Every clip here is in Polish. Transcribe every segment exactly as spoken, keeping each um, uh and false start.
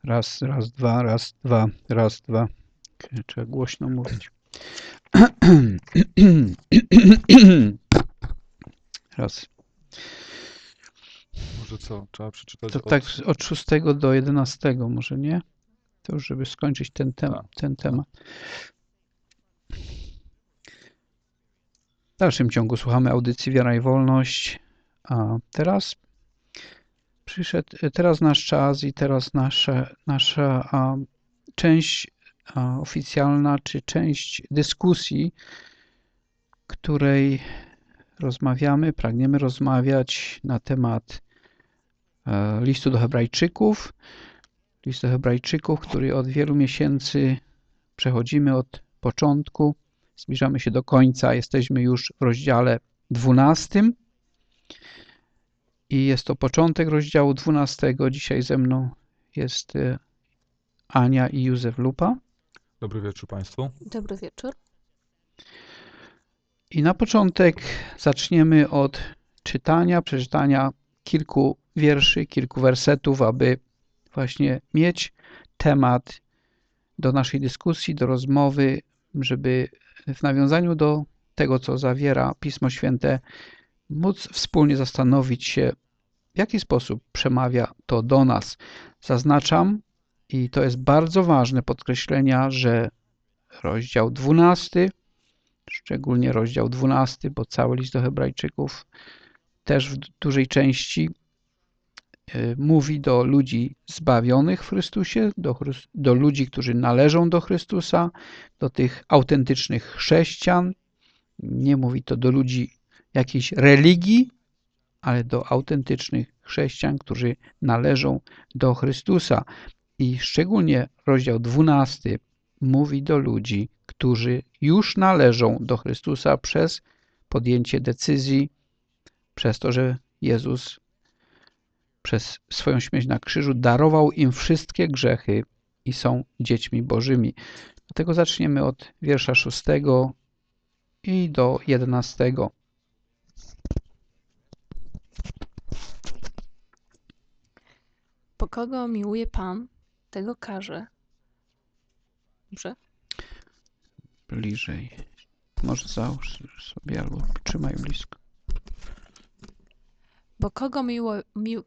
Raz, raz, dwa, raz, dwa, raz, dwa. Trzeba głośno mówić. Raz. Może co? Trzeba przeczytać To od... tak od szóstego do jedenastego może, nie? To już żeby skończyć ten, tem Tak. ten temat. W dalszym ciągu słuchamy audycji Wiara i Wolność. A teraz przyszedł, teraz nasz czas i teraz nasza, nasza a, część a, oficjalna, czy część dyskusji, której rozmawiamy, pragniemy rozmawiać na temat e, listu do Hebrajczyków. List do Hebrajczyków, który od wielu miesięcy przechodzimy od początku, zbliżamy się do końca, jesteśmy już w rozdziale dwunastym. I jest to początek rozdziału dwunastego. Dzisiaj ze mną jest Ania i Józef Lupa. Dobry wieczór Państwu. Dobry wieczór. I na początek zaczniemy od czytania, przeczytania kilku wierszy, kilku wersetów, aby właśnie mieć temat do naszej dyskusji, do rozmowy, żeby w nawiązaniu do tego, co zawiera Pismo Święte, móc wspólnie zastanowić się, w jaki sposób przemawia to do nas. Zaznaczam, i to jest bardzo ważne podkreślenia, że rozdział dwunasty, szczególnie rozdział dwunasty, bo cały list do Hebrajczyków też w dużej części mówi do ludzi zbawionych w Chrystusie, do, do ludzi, którzy należą do Chrystusa, do tych autentycznych chrześcijan. Nie mówi to do ludzi jakiejś religii, ale do autentycznych chrześcijan, którzy należą do Chrystusa. I szczególnie rozdział dwunasty mówi do ludzi, którzy już należą do Chrystusa przez podjęcie decyzji, przez to, że Jezus przez swoją śmierć na krzyżu darował im wszystkie grzechy i są dziećmi Bożymi. Dlatego zaczniemy od wiersza szóstego i do jedenastego. Bo kogo miłuje Pan, tego karze. Dobrze? Bliżej. Może załóż sobie albo trzymaj blisko. Bo kogo, miło, mił...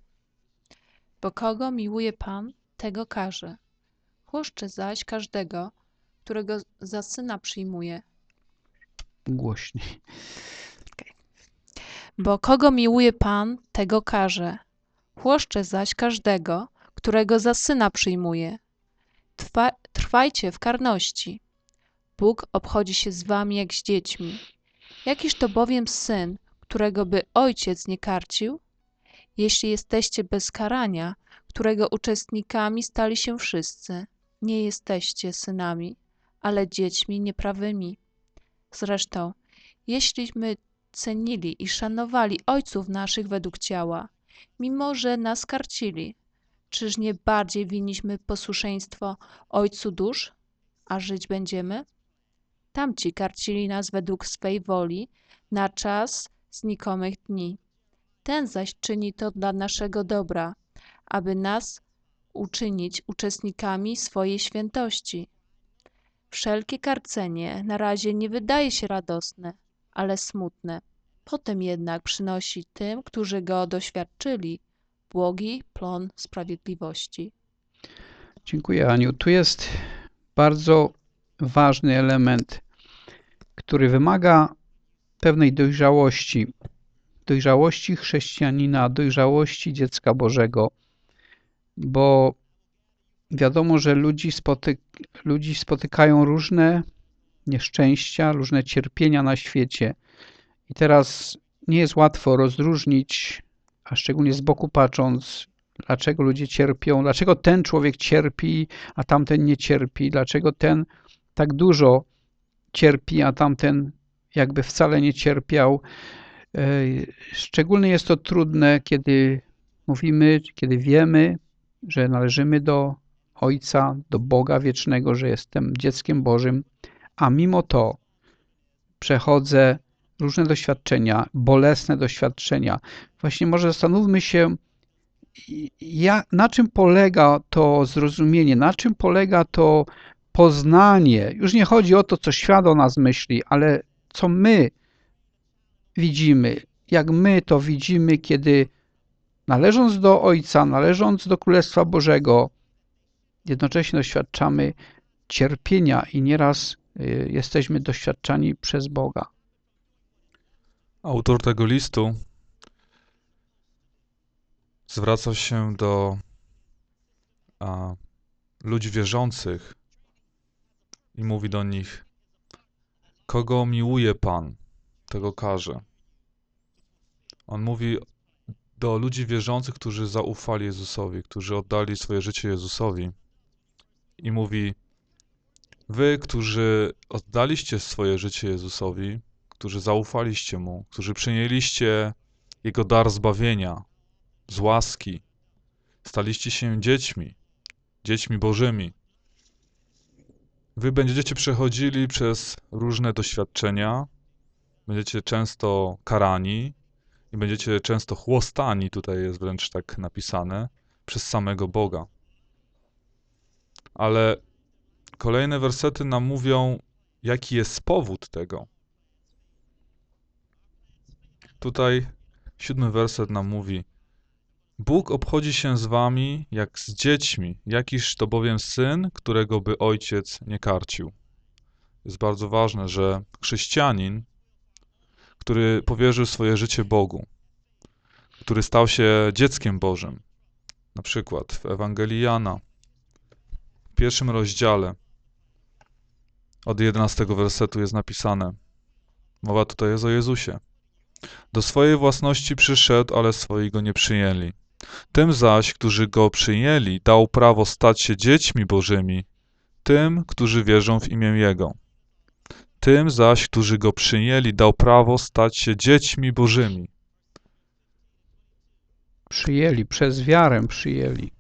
Bo kogo miłuje Pan, tego karze. Chłoszczy zaś każdego, którego za syna przyjmuje. Głośniej. Okay. Bo kogo miłuje Pan, tego karze. Chłoszcze zaś każdego, którego za syna przyjmuje. Trwa, trwajcie w karności. Bóg obchodzi się z wami jak z dziećmi. Jakiż to bowiem syn, którego by ojciec nie karcił? Jeśli jesteście bez karania, którego uczestnikami stali się wszyscy, nie jesteście synami, ale dziećmi nieprawymi. Zresztą, jeśliśmy cenili i szanowali ojców naszych według ciała, mimo że nas karcili, czyż nie bardziej winniśmy posłuszeństwo Ojcu dusz, a żyć będziemy? Tamci karcili nas według swej woli na czas znikomych dni. Ten zaś czyni to dla naszego dobra, aby nas uczynić uczestnikami swojej świętości. Wszelkie karcenie na razie nie wydaje się radosne, ale smutne. Potem jednak przynosi tym, którzy go doświadczyli, błogi plon sprawiedliwości. Dziękuję, Aniu. Tu jest bardzo ważny element, który wymaga pewnej dojrzałości. Dojrzałości chrześcijanina, dojrzałości dziecka Bożego, bo wiadomo, że ludzi, spotyk ludzi spotykają różne nieszczęścia, różne cierpienia na świecie. I teraz nie jest łatwo rozróżnić, a szczególnie z boku patrząc, dlaczego ludzie cierpią, dlaczego ten człowiek cierpi, a tamten nie cierpi, dlaczego ten tak dużo cierpi, a tamten jakby wcale nie cierpiał. Szczególnie jest to trudne, kiedy mówimy, kiedy wiemy, że należymy do Ojca, do Boga wiecznego, że jestem dzieckiem Bożym, a mimo to przechodzę różne doświadczenia, bolesne doświadczenia. Właśnie może zastanówmy się, ja, na czym polega to zrozumienie, na czym polega to poznanie. Już nie chodzi o to, co świat o nas myśli, ale co my widzimy, jak my to widzimy, kiedy należąc do Ojca, należąc do Królestwa Bożego, jednocześnie doświadczamy cierpienia i nieraz y, jesteśmy doświadczani przez Boga. Autor tego listu zwraca się do a, ludzi wierzących i mówi do nich: kogo miłuje Pan, tego karze. On mówi do ludzi wierzących, którzy zaufali Jezusowi, którzy oddali swoje życie Jezusowi. I mówi: wy, którzy oddaliście swoje życie Jezusowi, którzy zaufaliście Mu, którzy przyjęliście Jego dar zbawienia, z łaski, staliście się dziećmi, dziećmi Bożymi. Wy będziecie przechodzili przez różne doświadczenia, będziecie często karani i będziecie często chłostani, tutaj jest wręcz tak napisane, przez samego Boga. Ale kolejne wersety nam mówią, jaki jest powód tego. Tutaj siódmy werset nam mówi: Bóg obchodzi się z wami jak z dziećmi, jakiż to bowiem syn, którego by ojciec nie karcił. Jest bardzo ważne, że chrześcijanin, który powierzył swoje życie Bogu, który stał się dzieckiem Bożym, na przykład w Ewangelii Jana, w pierwszym rozdziale, od jedenastego wersetu jest napisane, mowa tutaj jest o Jezusie. Do swojej własności przyszedł, ale swoi go nie przyjęli. Tym zaś, którzy go przyjęli, dał prawo stać się dziećmi Bożymi, tym, którzy wierzą w imię Jego. Tym zaś, którzy go przyjęli, dał prawo stać się dziećmi Bożymi. Przyjęli, przez wiarę przyjęli.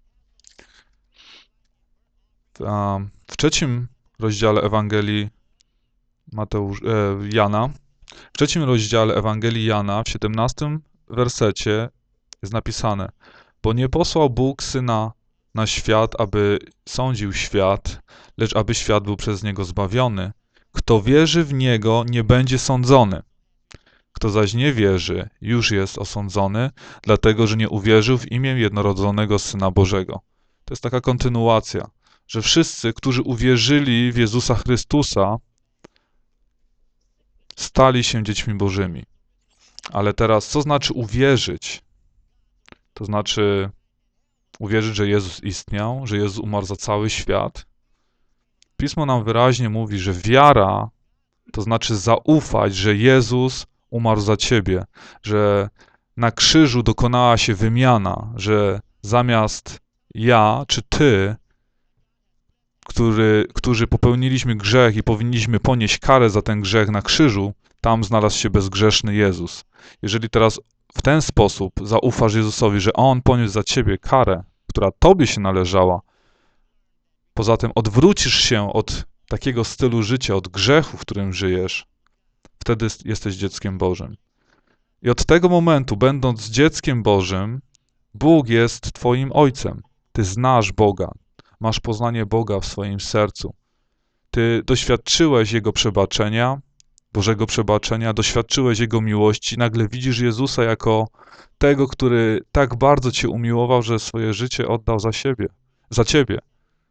A w trzecim rozdziale Ewangelii Mateusz, e, Jana, w trzecim rozdziale Ewangelii Jana, w siedemnastym wersecie jest napisane: Bo nie posłał Bóg Syna na świat, aby sądził świat, lecz aby świat był przez Niego zbawiony. Kto wierzy w Niego, nie będzie sądzony. Kto zaś nie wierzy, już jest osądzony, dlatego że nie uwierzył w imię jednorodzonego Syna Bożego. To jest taka kontynuacja, że wszyscy, którzy uwierzyli w Jezusa Chrystusa, stali się dziećmi Bożymi. Ale teraz, co znaczy uwierzyć? To znaczy uwierzyć, że Jezus istniał, że Jezus umarł za cały świat. Pismo nam wyraźnie mówi, że wiara to znaczy zaufać, że Jezus umarł za ciebie, że na krzyżu dokonała się wymiana, że zamiast ja czy ty, który, którzy popełniliśmy grzech i powinniśmy ponieść karę za ten grzech na krzyżu, tam znalazł się bezgrzeszny Jezus. Jeżeli teraz w ten sposób zaufasz Jezusowi, że On poniósł za ciebie karę, która tobie się należała, poza tym odwrócisz się od takiego stylu życia, od grzechu, w którym żyjesz, wtedy jesteś dzieckiem Bożym. I od tego momentu, będąc dzieckiem Bożym, Bóg jest twoim Ojcem. Ty znasz Boga, masz poznanie Boga w swoim sercu. Ty doświadczyłeś Jego przebaczenia, Bożego przebaczenia, doświadczyłeś Jego miłości, nagle widzisz Jezusa jako tego, który tak bardzo cię umiłował, że swoje życie oddał za siebie, za ciebie.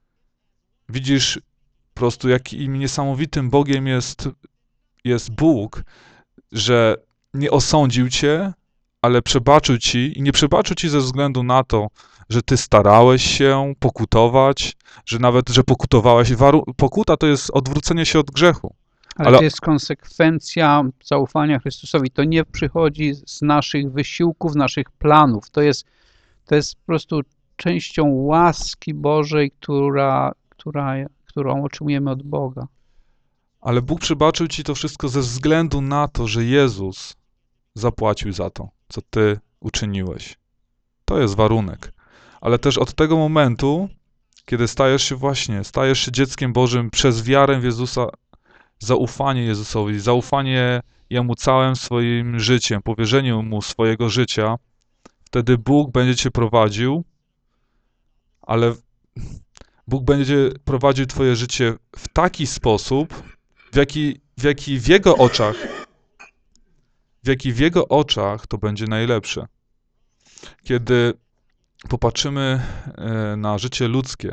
Widzisz po prostu, jakim niesamowitym Bogiem jest, jest Bóg, że nie osądził cię, ale przebaczył ci i nie przebaczył ci ze względu na to, że ty starałeś się pokutować, że nawet, że pokutowałeś. Waru- pokuta to jest odwrócenie się od grzechu. Ale, Ale- to jest konsekwencja zaufania Chrystusowi. To nie przychodzi z naszych wysiłków, naszych planów. To jest, to jest po prostu częścią łaski Bożej, która, która, którą otrzymujemy od Boga. Ale Bóg przebaczył ci to wszystko ze względu na to, że Jezus zapłacił za to, co ty uczyniłeś. To jest warunek. Ale też od tego momentu, kiedy stajesz się właśnie, stajesz się dzieckiem Bożym przez wiarę w Jezusa, zaufanie Jezusowi, zaufanie Jemu całym swoim życiem, powierzenie Mu swojego życia, Wtedy Bóg będzie cię prowadził, ale Bóg będzie prowadził twoje życie w taki sposób, w jaki w, jaki w Jego oczach, w jaki w Jego oczach to będzie najlepsze. Kiedy popatrzymy na życie ludzkie,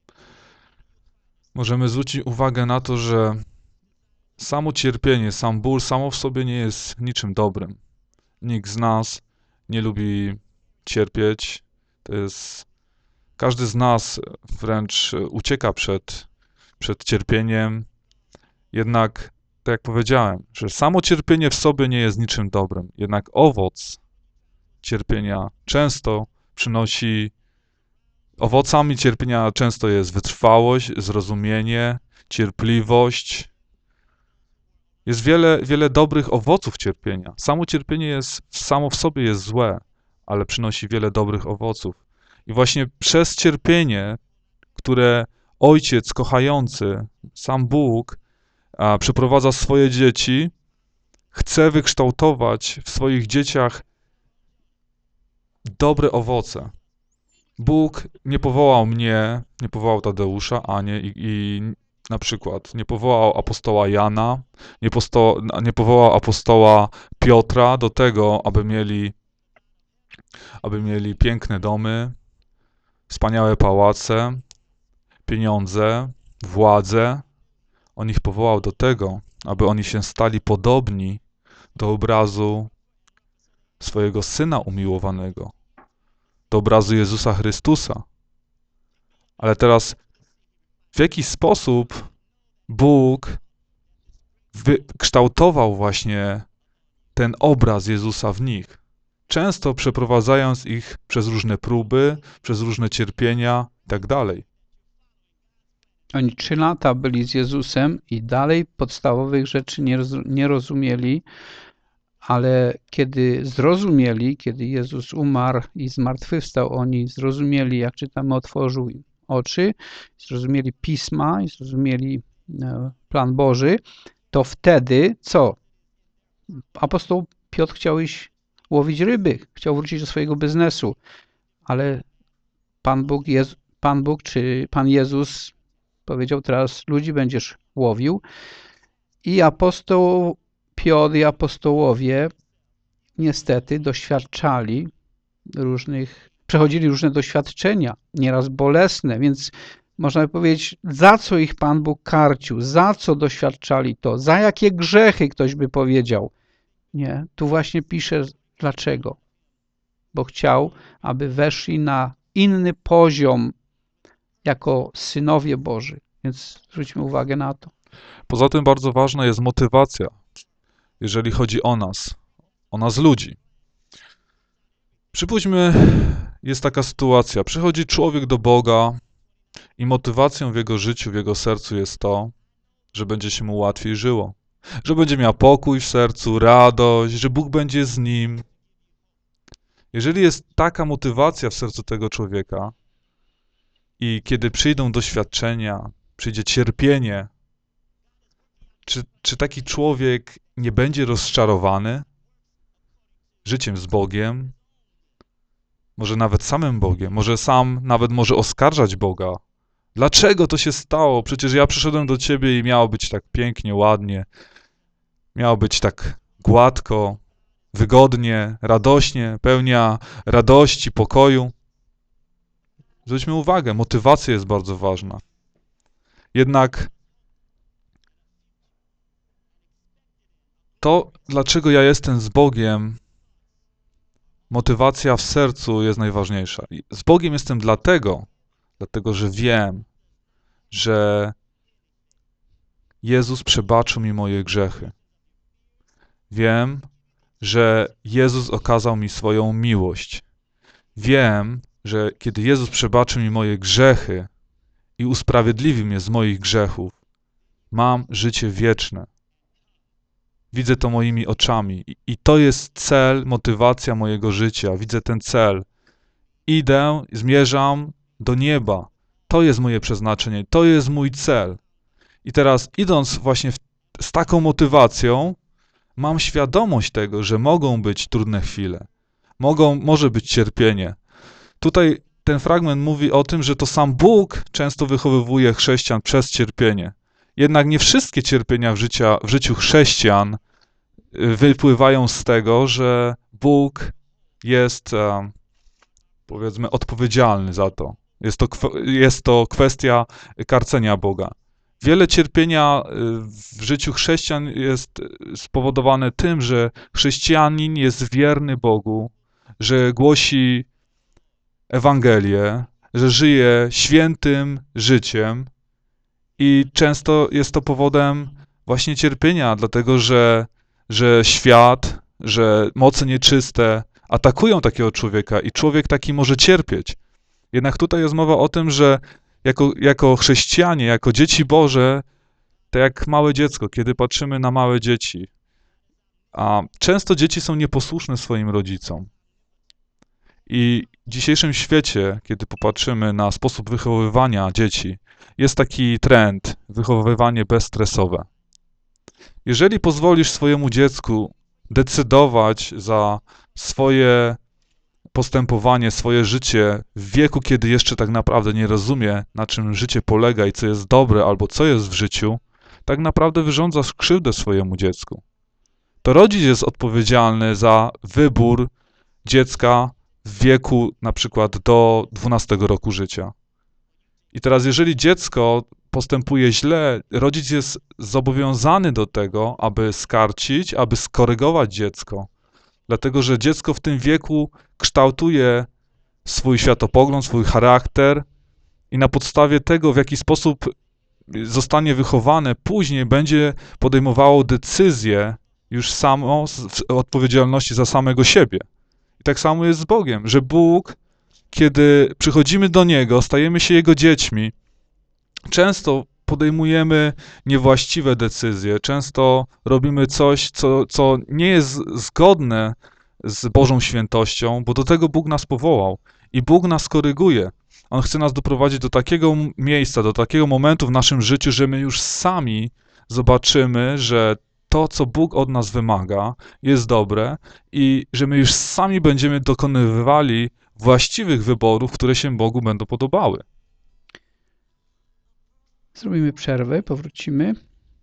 możemy zwrócić uwagę na to, że samo cierpienie, sam ból samo w sobie nie jest niczym dobrym. Nikt z nas nie lubi cierpieć. To jest... Każdy z nas wręcz ucieka przed, przed cierpieniem. Jednak, tak jak powiedziałem, że samo cierpienie w sobie nie jest niczym dobrym. Jednak owoc cierpienia często przynosi... Owocami cierpienia często jest wytrwałość, zrozumienie, cierpliwość. Jest wiele, wiele dobrych owoców cierpienia. Samo cierpienie jest, samo w sobie jest złe, ale przynosi wiele dobrych owoców. I właśnie przez cierpienie, które Ojciec kochający, sam Bóg, a, przeprowadza swoje dzieci, chce wykształtować w swoich dzieciach dobre owoce. Bóg nie powołał mnie, nie powołał Tadeusza, Anię i, i na przykład nie powołał apostoła Jana, nie, posto, nie powołał apostoła Piotra do tego, aby mieli, aby mieli piękne domy, wspaniałe pałace, pieniądze, władzę. On ich powołał do tego, aby oni się stali podobni do obrazu swojego Syna umiłowanego, do obrazu Jezusa Chrystusa. Ale teraz w jaki sposób Bóg wykształtował właśnie ten obraz Jezusa w nich? Często przeprowadzając ich przez różne próby, przez różne cierpienia i tak dalej. Oni trzy lata byli z Jezusem i dalej podstawowych rzeczy nie, nie rozumieli, ale kiedy zrozumieli, kiedy Jezus umarł i zmartwychwstał, oni zrozumieli, jak czytamy, otworzył im oczy, zrozumieli Pisma i zrozumieli plan Boży, to wtedy co? Apostoł Piotr chciał iść łowić ryby, chciał wrócić do swojego biznesu, ale Pan Bóg, Jezu, Pan Bóg czy Pan Jezus powiedział: teraz ludzi będziesz łowił. I apostoł Piotr i apostołowie niestety doświadczali różnych, przechodzili różne doświadczenia, nieraz bolesne, więc można by powiedzieć, za co ich Pan Bóg karcił, za co doświadczali to, za jakie grzechy, ktoś by powiedział. Nie, tu właśnie pisze dlaczego. Bo chciał, aby weszli na inny poziom jako synowie Boży. Więc zwróćmy uwagę na to. Poza tym bardzo ważna jest motywacja, jeżeli chodzi o nas, o nas ludzi. Przypuśćmy, jest taka sytuacja, przychodzi człowiek do Boga i motywacją w jego życiu, w jego sercu jest to, że będzie się mu łatwiej żyło, że będzie miał pokój w sercu, radość, że Bóg będzie z nim. Jeżeli jest taka motywacja w sercu tego człowieka i kiedy przyjdą doświadczenia, przyjdzie cierpienie, czy, czy taki człowiek nie będzie rozczarowany życiem z Bogiem, może nawet samym Bogiem, może sam nawet może oskarżać Boga. Dlaczego to się stało? Przecież ja przyszedłem do Ciebie i miało być tak pięknie, ładnie, miało być tak gładko, wygodnie, radośnie, pełnia radości, pokoju. Zwróćmy uwagę, motywacja jest bardzo ważna. Jednak to, dlaczego ja jestem z Bogiem, motywacja w sercu jest najważniejsza. Z Bogiem jestem dlatego, dlatego że wiem, że Jezus przebaczył mi moje grzechy. Wiem, że Jezus okazał mi swoją miłość. Wiem, że kiedy Jezus przebaczył mi moje grzechy i usprawiedliwił mnie z moich grzechów, mam życie wieczne. Widzę to moimi oczami i, i to jest cel, motywacja mojego życia. Widzę ten cel. Idę, zmierzam do nieba. To jest moje przeznaczenie, to jest mój cel. I teraz idąc właśnie w, z taką motywacją, mam świadomość tego, że mogą być trudne chwile. mogą, może być cierpienie. Tutaj ten fragment mówi o tym, że to sam Bóg często wychowywuje chrześcijan przez cierpienie. Jednak nie wszystkie cierpienia w, życia, w życiu chrześcijan wypływają z tego, że Bóg jest, powiedzmy, odpowiedzialny za to. Jest to, jest to kwestia karcenia Boga. Wiele cierpienia w życiu chrześcijan jest spowodowane tym, że chrześcijanin jest wierny Bogu, że głosi Ewangelię, że żyje świętym życiem i często jest to powodem właśnie cierpienia, dlatego że, że świat, że moce nieczyste atakują takiego człowieka i człowiek taki może cierpieć. Jednak tutaj jest mowa o tym, że jako, jako chrześcijanie, jako dzieci Boże, to jak małe dziecko, kiedy patrzymy na małe dzieci, a często dzieci są nieposłuszne swoim rodzicom. I w dzisiejszym świecie, kiedy popatrzymy na sposób wychowywania dzieci, jest taki trend, wychowywanie bezstresowe. Jeżeli pozwolisz swojemu dziecku decydować za swoje postępowanie, swoje życie w wieku, kiedy jeszcze tak naprawdę nie rozumie, na czym życie polega i co jest dobre albo co jest w życiu, tak naprawdę wyrządzasz krzywdę swojemu dziecku. To rodzic jest odpowiedzialny za wybór dziecka w wieku na przykład do dwunastego roku życia. I teraz jeżeli dziecko postępuje źle, rodzic jest zobowiązany do tego, aby skarcić, aby skorygować dziecko. Dlatego, że dziecko w tym wieku kształtuje swój światopogląd, swój charakter i na podstawie tego, w jaki sposób zostanie wychowane, później będzie podejmowało decyzje już samo z odpowiedzialności za samego siebie. I tak samo jest z Bogiem, że Bóg, kiedy przychodzimy do Niego, stajemy się Jego dziećmi, często podejmujemy niewłaściwe decyzje, często robimy coś, co, co nie jest zgodne z Bożą świętością, bo do tego Bóg nas powołał i Bóg nas koryguje. On chce nas doprowadzić do takiego miejsca, do takiego momentu w naszym życiu, że my już sami zobaczymy, że to, co Bóg od nas wymaga, jest dobre i że my już sami będziemy dokonywali właściwych wyborów, które się Bogu będą podobały. Zrobimy przerwę, powrócimy.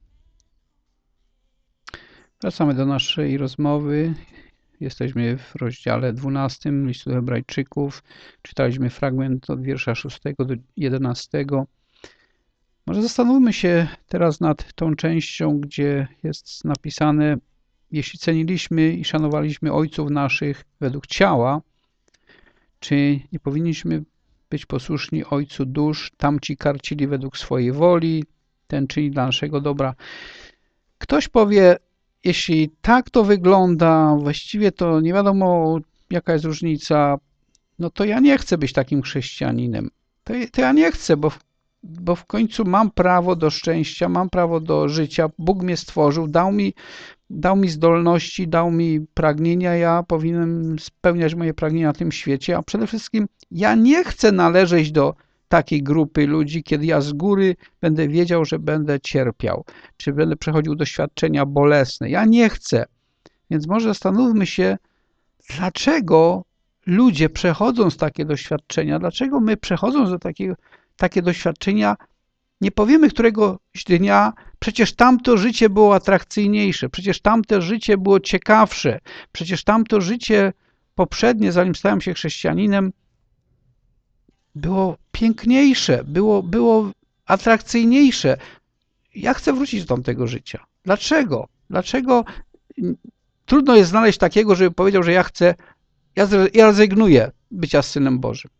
Wracamy do naszej rozmowy. Jesteśmy w rozdziale dwunastym listu do Hebrajczyków. Czytaliśmy fragment od wiersza szóstego do jedenastego. Może zastanówmy się teraz nad tą częścią, gdzie jest napisane: jeśli ceniliśmy i szanowaliśmy ojców naszych według ciała, czy nie powinniśmy być posłuszni Ojcu dusz, tamci karcili według swojej woli, ten czyni dla naszego dobra. Ktoś powie, jeśli tak to wygląda, właściwie to nie wiadomo jaka jest różnica, no to ja nie chcę być takim chrześcijaninem. To, to ja nie chcę, bo, bo w końcu mam prawo do szczęścia, mam prawo do życia, Bóg mnie stworzył, dał mi, dał mi zdolności, dał mi pragnienia, ja powinienem spełniać moje pragnienia na tym świecie, a przede wszystkim ja nie chcę należeć do takiej grupy ludzi, kiedy ja z góry będę wiedział, że będę cierpiał, czy będę przechodził doświadczenia bolesne. Ja nie chcę. Więc może zastanówmy się, dlaczego ludzie przechodząc takie doświadczenia, dlaczego my przechodząc do takiego, takie doświadczenia, nie powiemy któregoś dnia, przecież tamto życie było atrakcyjniejsze, przecież tamto życie było ciekawsze, przecież tamto życie poprzednie, zanim stałem się chrześcijaninem, było piękniejsze, było, było atrakcyjniejsze. Ja chcę wrócić do tamtego życia. Dlaczego? Dlaczego trudno jest znaleźć takiego, żeby powiedział, że ja chcę, ja, ja rezygnuję bycia synem Bożym.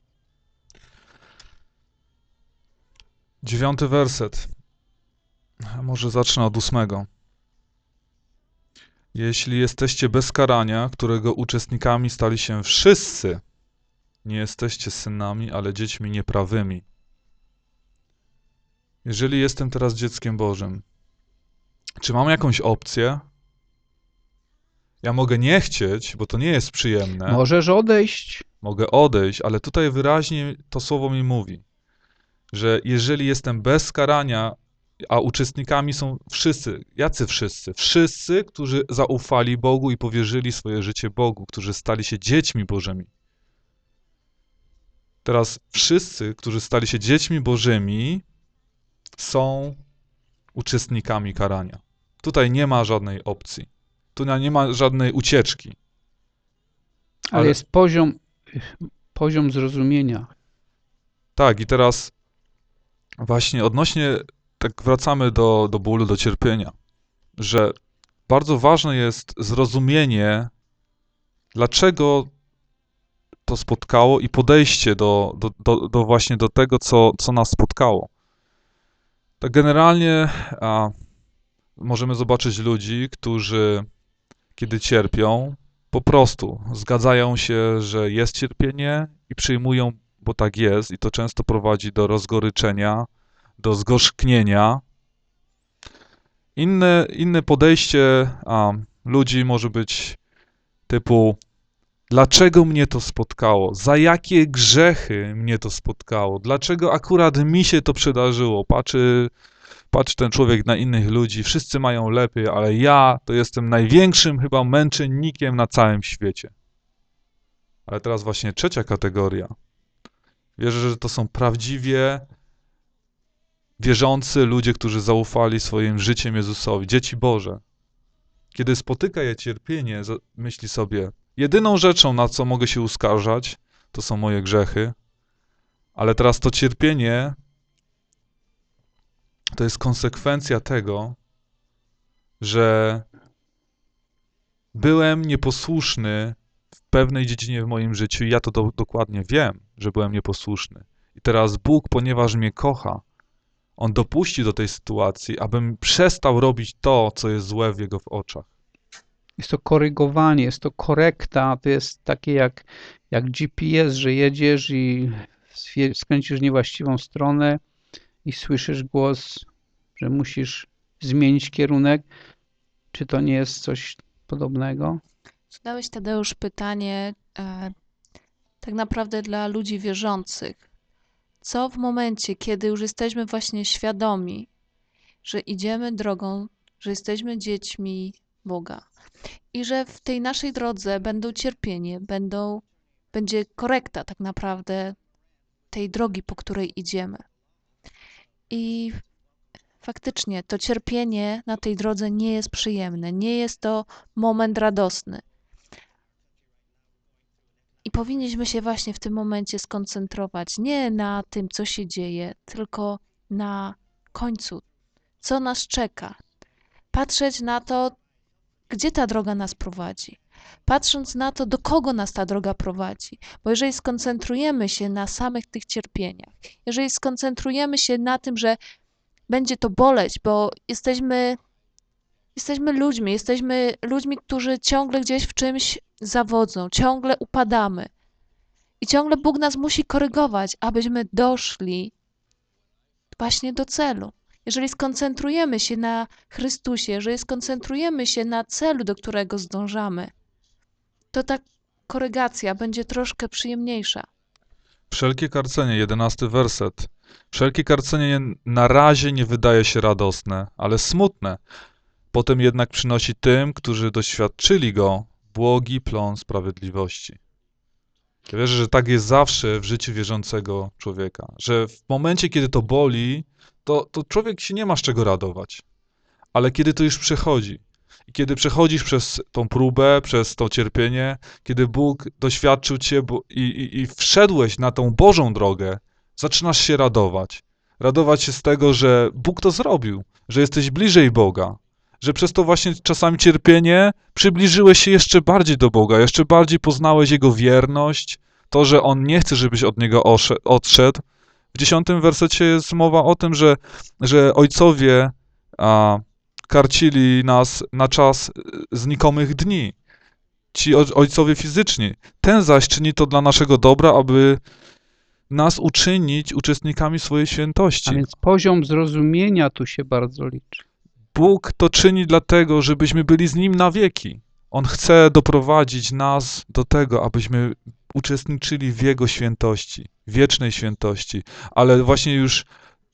Dziewiąty werset. Może zacznę od ósmego. Jeśli jesteście bez karania, którego uczestnikami stali się wszyscy, nie jesteście synami, ale dziećmi nieprawymi. Jeżeli jestem teraz dzieckiem Bożym, czy mam jakąś opcję? Ja mogę nie chcieć, bo to nie jest przyjemne. Możesz odejść. Mogę odejść, ale tutaj wyraźnie to słowo mi mówi, że jeżeli jestem bez karania, a uczestnikami są wszyscy. Jacy wszyscy? Wszyscy, którzy zaufali Bogu i powierzyli swoje życie Bogu, którzy stali się dziećmi Bożymi. Teraz wszyscy, którzy stali się dziećmi Bożymi, są uczestnikami karania. Tutaj nie ma żadnej opcji. Tu nie ma żadnej ucieczki. Ale, Ale- jest poziom, poziom zrozumienia. Tak, i teraz właśnie odnośnie, tak wracamy do, do bólu, do cierpienia, że bardzo ważne jest zrozumienie, dlaczego to spotkało i podejście do, do, do, do właśnie do tego, co, co nas spotkało. Tak generalnie a, możemy zobaczyć ludzi, którzy kiedy cierpią, po prostu zgadzają się, że jest cierpienie i przyjmują, bo tak jest, i to często prowadzi do rozgoryczenia, do zgorzknienia. Inne, inne podejście a, ludzi może być typu: dlaczego mnie to spotkało? Za jakie grzechy mnie to spotkało? Dlaczego akurat mi się to przydarzyło? Patrzy, patrzy ten człowiek na innych ludzi, wszyscy mają lepiej, ale ja to jestem największym chyba męczennikiem na całym świecie. Ale teraz właśnie trzecia kategoria. Wierzę, że to są prawdziwie wierzący ludzie, którzy zaufali swoim życiem Jezusowi, dzieci Boże. Kiedy spotyka je cierpienie, za- myśli sobie: jedyną rzeczą, na co mogę się uskarżać, to są moje grzechy, ale teraz to cierpienie to jest konsekwencja tego, że byłem nieposłuszny w pewnej dziedzinie w moim życiu i ja to do, dokładnie wiem, że byłem nieposłuszny. I teraz Bóg, ponieważ mnie kocha, On dopuści do tej sytuacji, abym przestał robić to, co jest złe w Jego w oczach. Jest to korygowanie, jest to korekta, to jest takie jak, jak G P S, że jedziesz i swie- skręcisz w niewłaściwą stronę i słyszysz głos, że musisz zmienić kierunek. Czy to nie jest coś podobnego? Zadałeś, Tadeusz, pytanie e, tak naprawdę dla ludzi wierzących. Co w momencie, kiedy już jesteśmy właśnie świadomi, że idziemy drogą, że jesteśmy dziećmi Boga i że w tej naszej drodze będą cierpienie, będą, będzie korekta tak naprawdę tej drogi, po której idziemy. I faktycznie to cierpienie na tej drodze nie jest przyjemne, nie jest to moment radosny. I powinniśmy się właśnie w tym momencie skoncentrować nie na tym, co się dzieje, tylko na końcu, co nas czeka. Patrzeć na to, gdzie ta droga nas prowadzi. Patrząc na to, do kogo nas ta droga prowadzi. Bo jeżeli skoncentrujemy się na samych tych cierpieniach, jeżeli skoncentrujemy się na tym, że będzie to boleć, bo jesteśmy, jesteśmy ludźmi, jesteśmy ludźmi, którzy ciągle gdzieś w czymś zawodzą, ciągle upadamy. I ciągle Bóg nas musi korygować, abyśmy doszli właśnie do celu. Jeżeli skoncentrujemy się na Chrystusie, jeżeli skoncentrujemy się na celu, do którego zdążamy, to ta korygacja będzie troszkę przyjemniejsza. Wszelkie karcenie, jedenasty werset. Wszelkie karcenie na razie nie wydaje się radosne, ale smutne. Potem jednak przynosi tym, którzy doświadczyli go, błogi plon sprawiedliwości. Ja wierzę, że tak jest zawsze w życiu wierzącego człowieka, że w momencie, kiedy to boli, to, to człowiek się nie ma z czego radować. Ale kiedy to już przechodzi i kiedy przechodzisz przez tą próbę, przez to cierpienie, kiedy Bóg doświadczył cię bo, i, i, i wszedłeś na tą Bożą drogę, zaczynasz się radować. Radować się z tego, że Bóg to zrobił, że jesteś bliżej Boga, że przez to właśnie czasami cierpienie przybliżyłeś się jeszcze bardziej do Boga, jeszcze bardziej poznałeś Jego wierność, to, że On nie chce, żebyś od Niego osze- odszedł. W dziesiątym wersecie jest mowa o tym, że, że ojcowie a, karcili nas na czas znikomych dni. Ci o- ojcowie fizyczni. Ten zaś czyni to dla naszego dobra, aby nas uczynić uczestnikami swojej świętości. A więc poziom zrozumienia tu się bardzo liczy. Bóg to czyni dlatego, żebyśmy byli z Nim na wieki. On chce doprowadzić nas do tego, abyśmy uczestniczyli w Jego świętości, wiecznej świętości, ale właśnie już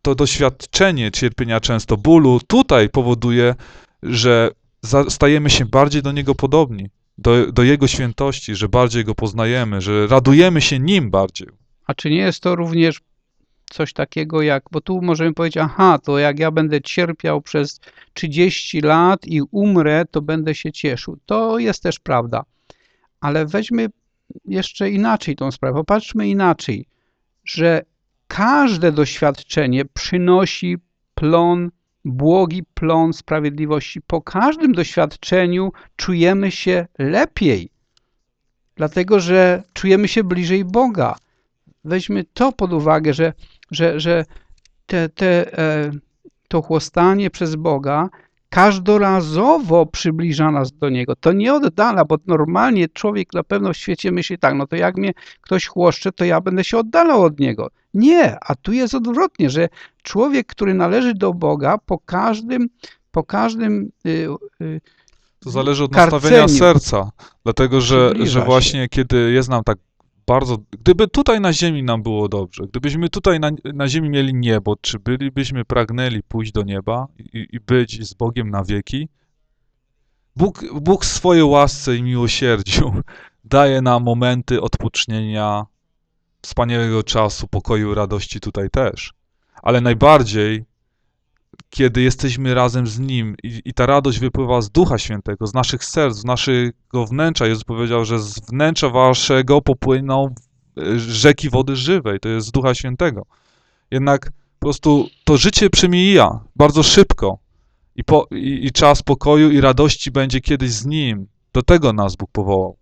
to doświadczenie cierpienia, często bólu, tutaj powoduje, że za- stajemy się bardziej do Niego podobni, do, do Jego świętości, że bardziej Go poznajemy, że radujemy się Nim bardziej. A czy nie jest to również coś takiego jak, bo tu możemy powiedzieć, aha, to jak ja będę cierpiał przez trzydzieści lat i umrę, to będę się cieszył. To jest też prawda. Ale weźmy jeszcze inaczej tą sprawę. Popatrzmy inaczej, że każde doświadczenie przynosi plon, błogi plon sprawiedliwości. Po każdym doświadczeniu czujemy się lepiej, dlatego że czujemy się bliżej Boga. Weźmy to pod uwagę, że, że, że te, te, e, to chłostanie przez Boga każdorazowo przybliża nas do Niego. To nie oddala, bo normalnie człowiek na pewno w świecie myśli tak, no to jak mnie ktoś chłoszcze, to ja będę się oddalał od Niego. Nie, a tu jest odwrotnie, że człowiek, który należy do Boga, po każdym, po każdym y, y, To zależy od nastawienia karceniu serca, dlatego że, przybliża że się. właśnie kiedy jest nam tak bardzo, gdyby tutaj na ziemi nam było dobrze, gdybyśmy tutaj na, na ziemi mieli niebo, czy bylibyśmy pragnęli pójść do nieba i, i być z Bogiem na wieki? Bóg, Bóg w swojej łasce i miłosierdziu daje nam momenty odpocznienia, wspaniałego czasu, pokoju, radości tutaj też. Ale najbardziej, kiedy jesteśmy razem z Nim i, i ta radość wypływa z Ducha Świętego, z naszych serc, z naszego wnętrza. Jezus powiedział, że z wnętrza waszego popłyną e, rzeki wody żywej. To jest z Ducha Świętego. Jednak po prostu to życie przemija bardzo szybko i, po, i, i czas pokoju i radości będzie kiedyś z Nim. Do tego nas Bóg powołał.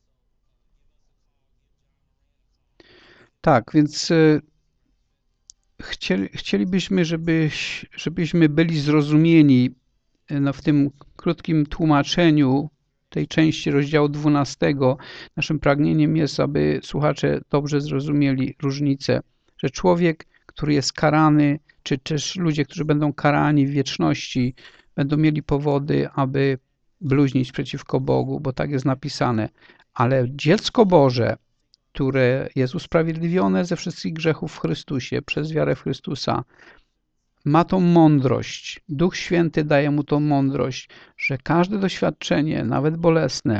Tak, więc y, chcieli, chcielibyśmy, żebyś, żebyśmy byli zrozumieni y, no, w tym krótkim tłumaczeniu tej części rozdziału dwunastego. Naszym pragnieniem jest, aby słuchacze dobrze zrozumieli różnicę, że człowiek, który jest karany, czy też ludzie, którzy będą karani w wieczności, będą mieli powody, aby bluźnić przeciwko Bogu, bo tak jest napisane. Ale dziecko Boże, które jest usprawiedliwione ze wszystkich grzechów w Chrystusie, przez wiarę w Chrystusa, ma tą mądrość. Duch Święty daje mu tą mądrość, że każde doświadczenie, nawet bolesne,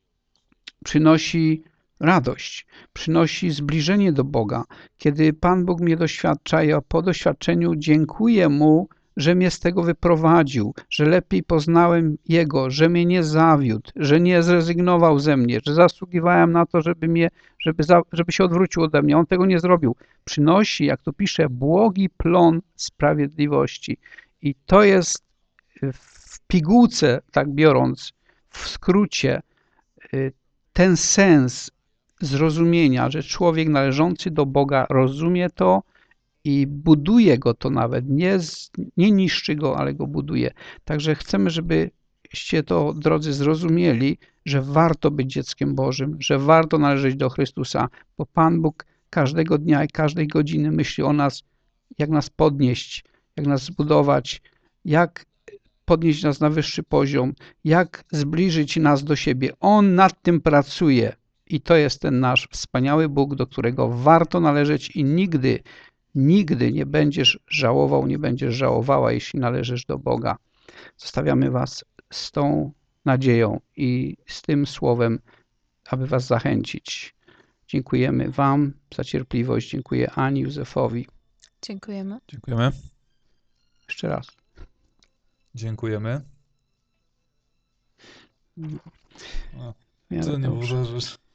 przynosi radość, przynosi zbliżenie do Boga. Kiedy Pan Bóg mnie doświadcza, ja po doświadczeniu dziękuję Mu, że mnie z tego wyprowadził, że lepiej poznałem Jego, że mnie nie zawiódł, że nie zrezygnował ze mnie, że zasługiwałem na to, żeby, mnie, żeby, za, żeby się odwrócił ode mnie. On tego nie zrobił. Przynosi, jak to pisze, błogi plon sprawiedliwości. I to jest w pigułce, tak biorąc, w skrócie, ten sens zrozumienia, że człowiek należący do Boga rozumie to i buduje go to nawet, nie, z, nie niszczy go, ale go buduje. Także chcemy, żebyście to, drodzy, zrozumieli, że warto być dzieckiem Bożym, że warto należeć do Chrystusa, bo Pan Bóg każdego dnia i każdej godziny myśli o nas, jak nas podnieść, jak nas zbudować, jak podnieść nas na wyższy poziom, jak zbliżyć nas do siebie. On nad tym pracuje i to jest ten nasz wspaniały Bóg, do którego warto należeć i nigdy, nigdy nie będziesz żałował, nie będziesz żałowała, jeśli należysz do Boga. Zostawiamy was z tą nadzieją i z tym słowem, aby was zachęcić. Dziękujemy wam za cierpliwość, dziękuję Ani, Józefowi. Dziękujemy. Dziękujemy. Jeszcze raz. Dziękujemy. Ja Co nie dobrze. uważasz?